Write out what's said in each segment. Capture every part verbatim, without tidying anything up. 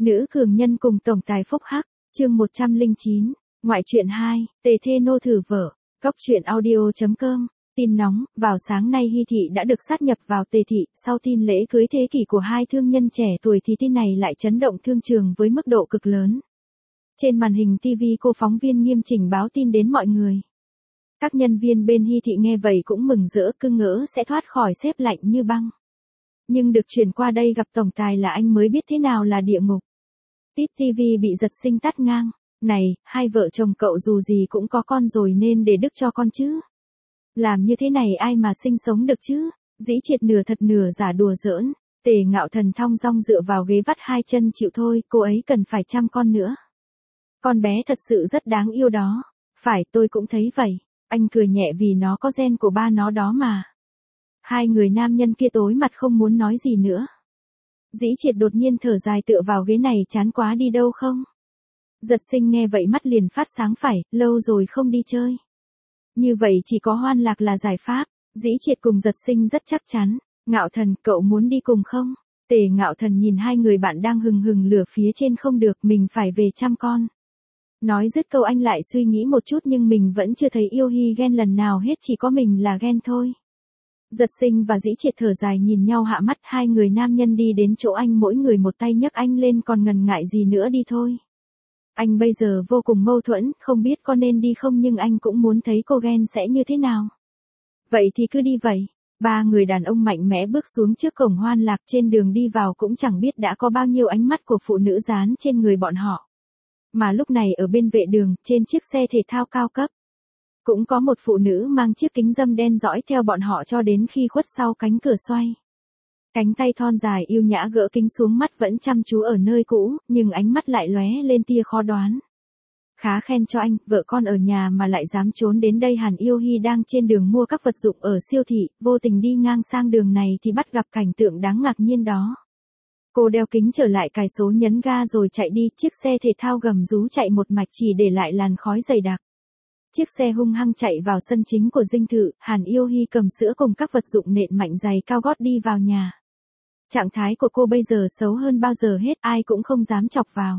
Nữ cường nhân cùng tổng tài phúc hắc, chương một trăm lẻ chín, ngoại truyện hai, tề thê nô thử vợ, góc truyện audio.com, tin nóng, vào sáng nay Hy Thị đã được sát nhập vào Tề Thị, sau tin lễ cưới thế kỷ của hai thương nhân trẻ tuổi thì tin này lại chấn động thương trường với mức độ cực lớn. Trên màn hình ti vi cô phóng viên nghiêm chỉnh báo tin đến mọi người. Các nhân viên bên Hy Thị nghe vậy cũng mừng rỡ cứ ngỡ sẽ thoát khỏi xếp lạnh như băng. Nhưng được chuyển qua đây gặp tổng tài là anh mới biết thế nào là địa ngục. Tít ti vi bị giật sinh tắt ngang. Này, hai vợ chồng cậu dù gì cũng có con rồi nên để đức cho con chứ. Làm như thế này ai mà sinh sống được chứ. Dĩ Triệt nửa thật nửa giả đùa giỡn. Tề Ngạo Thần thong dong dựa vào ghế vắt hai chân chịu thôi, cô ấy cần phải chăm con nữa. Con bé thật sự rất đáng yêu đó. Phải, tôi cũng thấy vậy. Anh cười nhẹ vì nó có gen của ba nó đó mà. Hai người nam nhân kia tối mặt không muốn nói gì nữa. Dĩ Triệt đột nhiên thở dài tựa vào ghế này chán quá đi đâu không? Giật Sinh nghe vậy mắt liền phát sáng phải, lâu rồi không đi chơi. Như vậy chỉ có Hoan Lạc là giải pháp. Dĩ Triệt cùng Giật Sinh rất chắc chắn. Ngạo Thần, cậu muốn đi cùng không? Tề Ngạo Thần nhìn hai người bạn đang hừng hừng lửa phía trên không được, mình phải về chăm con. Nói dứt câu anh lại suy nghĩ một chút nhưng mình vẫn chưa thấy yêu Hy ghen lần nào hết, chỉ có mình là ghen thôi. Giật Sinh và Dĩ Triệt thở dài nhìn nhau hạ mắt, hai người nam nhân đi đến chỗ anh mỗi người một tay nhấc anh lên, còn ngần ngại gì nữa đi thôi. Anh bây giờ vô cùng mâu thuẫn, không biết có nên đi không nhưng anh cũng muốn thấy cô ghen sẽ như thế nào. Vậy thì cứ đi vậy. Ba người đàn ông mạnh mẽ bước xuống trước cổng Hoan Lạc, trên đường đi vào cũng chẳng biết đã có bao nhiêu ánh mắt của phụ nữ dán trên người bọn họ. Mà lúc này ở bên vệ đường, trên chiếc xe thể thao cao cấp, cũng có một phụ nữ mang chiếc kính râm đen dõi theo bọn họ cho đến khi khuất sau cánh cửa xoay. Cánh tay thon dài yêu nhã gỡ kính xuống, mắt vẫn chăm chú ở nơi cũ, nhưng ánh mắt lại lóe lên tia khó đoán. Khá khen cho anh, vợ con ở nhà mà lại dám trốn đến đây. Hàn Yêu Hy đang trên đường mua các vật dụng ở siêu thị, vô tình đi ngang sang đường này thì bắt gặp cảnh tượng đáng ngạc nhiên đó. Cô đeo kính trở lại cài số nhấn ga rồi chạy đi, chiếc xe thể thao gầm rú chạy một mạch chỉ để lại làn khói dày đặc. Chiếc xe hung hăng chạy vào sân chính của dinh thự, Hàn Yêu Hy cầm sữa cùng các vật dụng nện mạnh giày cao gót đi vào nhà. Trạng thái của cô bây giờ xấu hơn bao giờ hết, ai cũng không dám chọc vào.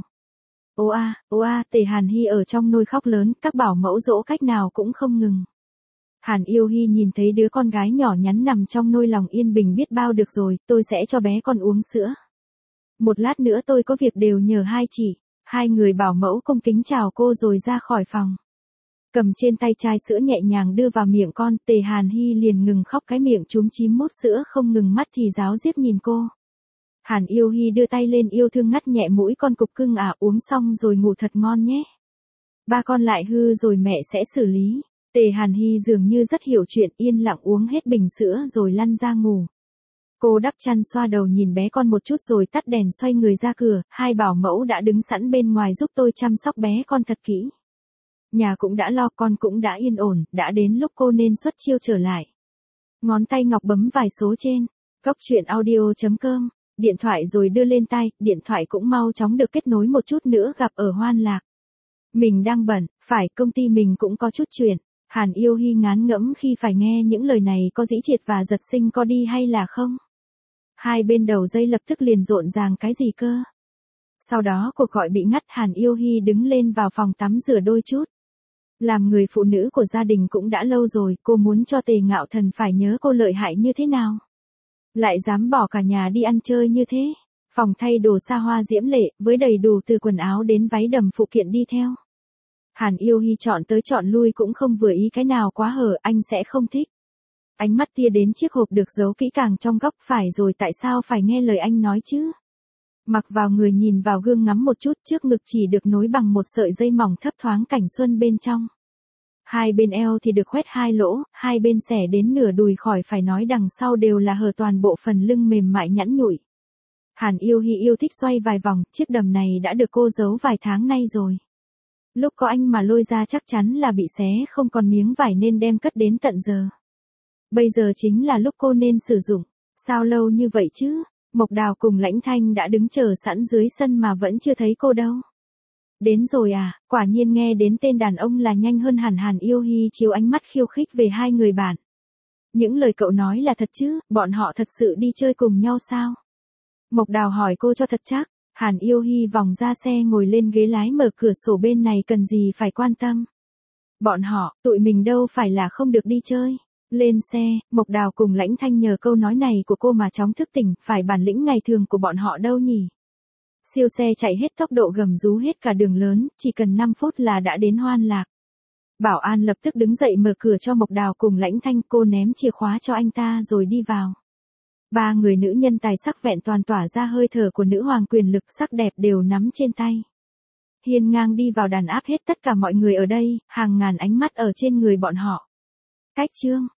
Ô a, ô a, Tề Hàn Hy ở trong nôi khóc lớn, các bảo mẫu dỗ cách nào cũng không ngừng. Hàn Yêu Hy nhìn thấy đứa con gái nhỏ nhắn nằm trong nôi lòng yên bình biết bao. Được rồi, tôi sẽ cho bé con uống sữa. Một lát nữa tôi có việc đều nhờ hai chị. Hai người bảo mẫu cung kính chào cô rồi ra khỏi phòng. Cầm trên tay chai sữa nhẹ nhàng đưa vào miệng con, Tề Hàn Hy liền ngừng khóc, cái miệng chúm chím mút sữa không ngừng, mắt thì ráo riết nhìn cô. Hàn Yêu Hy đưa tay lên yêu thương ngắt nhẹ mũi con, cục cưng à, uống xong rồi ngủ thật ngon nhé. Ba con lại hư rồi mẹ sẽ xử lý. Tề Hàn Hy dường như rất hiểu chuyện, yên lặng uống hết bình sữa rồi lăn ra ngủ. Cô đắp chăn xoa đầu nhìn bé con một chút rồi tắt đèn xoay người ra cửa, hai bảo mẫu đã đứng sẵn bên ngoài giúp tôi chăm sóc bé con thật kỹ. Nhà cũng đã lo, con cũng đã yên ổn, đã đến lúc cô nên xuất chiêu trở lại. Ngón tay ngọc bấm vài số trên, góc truyện audio.com, điện thoại rồi đưa lên tai, điện thoại cũng mau chóng được kết nối một chút nữa gặp ở Hoan Lạc. Mình đang bận, phải, công ty mình cũng có chút chuyện. Hàn Yêu Hy ngán ngẫm khi phải nghe những lời này, có Dĩ Triệt và Giật Sinh có đi hay là không? Hai bên đầu dây lập tức liền rộn ràng cái gì cơ? Sau đó cuộc gọi bị ngắt, Hàn Yêu Hy đứng lên vào phòng tắm rửa đôi chút. Làm người phụ nữ của gia đình cũng đã lâu rồi, cô muốn cho Tề Ngạo Thần phải nhớ cô lợi hại như thế nào. Lại dám bỏ cả nhà đi ăn chơi như thế. Phòng thay đồ xa hoa diễm lệ, với đầy đủ từ quần áo đến váy đầm phụ kiện đi theo. Hàn Yêu Hy chọn tới chọn lui cũng không vừa ý cái nào quá hở, anh sẽ không thích. Ánh mắt tia đến chiếc hộp được giấu kỹ càng trong góc, phải rồi, tại sao phải nghe lời anh nói chứ? Mặc vào người nhìn vào gương ngắm một chút, trước ngực chỉ được nối bằng một sợi dây mỏng thấp thoáng cảnh xuân bên trong. Hai bên eo thì được khoét hai lỗ, hai bên xẻ đến nửa đùi, khỏi phải nói đằng sau đều là hở, toàn bộ phần lưng mềm mại nhẵn nhụi. Hàn Yêu Hy yêu thích xoay vài vòng, chiếc đầm này đã được cô giấu vài tháng nay rồi. Lúc có anh mà lôi ra chắc chắn là bị xé không còn miếng vải nên đem cất đến tận giờ. Bây giờ chính là lúc cô nên sử dụng. Sao lâu như vậy chứ? Mộc Đào cùng Lãnh Thanh đã đứng chờ sẵn dưới sân mà vẫn chưa thấy cô đâu. Đến rồi à, quả nhiên nghe đến tên đàn ông là nhanh hơn hẳn. Hàn Yêu Hy chiếu ánh mắt khiêu khích về hai người bạn. Những lời cậu nói là thật chứ, bọn họ thật sự đi chơi cùng nhau sao? Mộc Đào hỏi cô cho thật chắc, Hàn Yêu hy vọng ra xe ngồi lên ghế lái mở cửa sổ bên này cần gì phải quan tâm. Bọn họ, tụi mình đâu phải là không được đi chơi. Lên xe, Mộc Đào cùng Lãnh Thanh nhờ câu nói này của cô mà chóng thức tỉnh, phải bản lĩnh ngày thường của bọn họ đâu nhỉ. Siêu xe chạy hết tốc độ gầm rú hết cả đường lớn, chỉ cần năm phút là đã đến Hoan Lạc. Bảo an lập tức đứng dậy mở cửa cho Mộc Đào cùng Lãnh Thanh, cô ném chìa khóa cho anh ta rồi đi vào. Ba người nữ nhân tài sắc vẹn toàn tỏa ra hơi thở của nữ hoàng quyền lực sắc đẹp đều nắm trên tay. Hiên ngang đi vào đàn áp hết tất cả mọi người ở đây, hàng ngàn ánh mắt ở trên người bọn họ. Cách chương,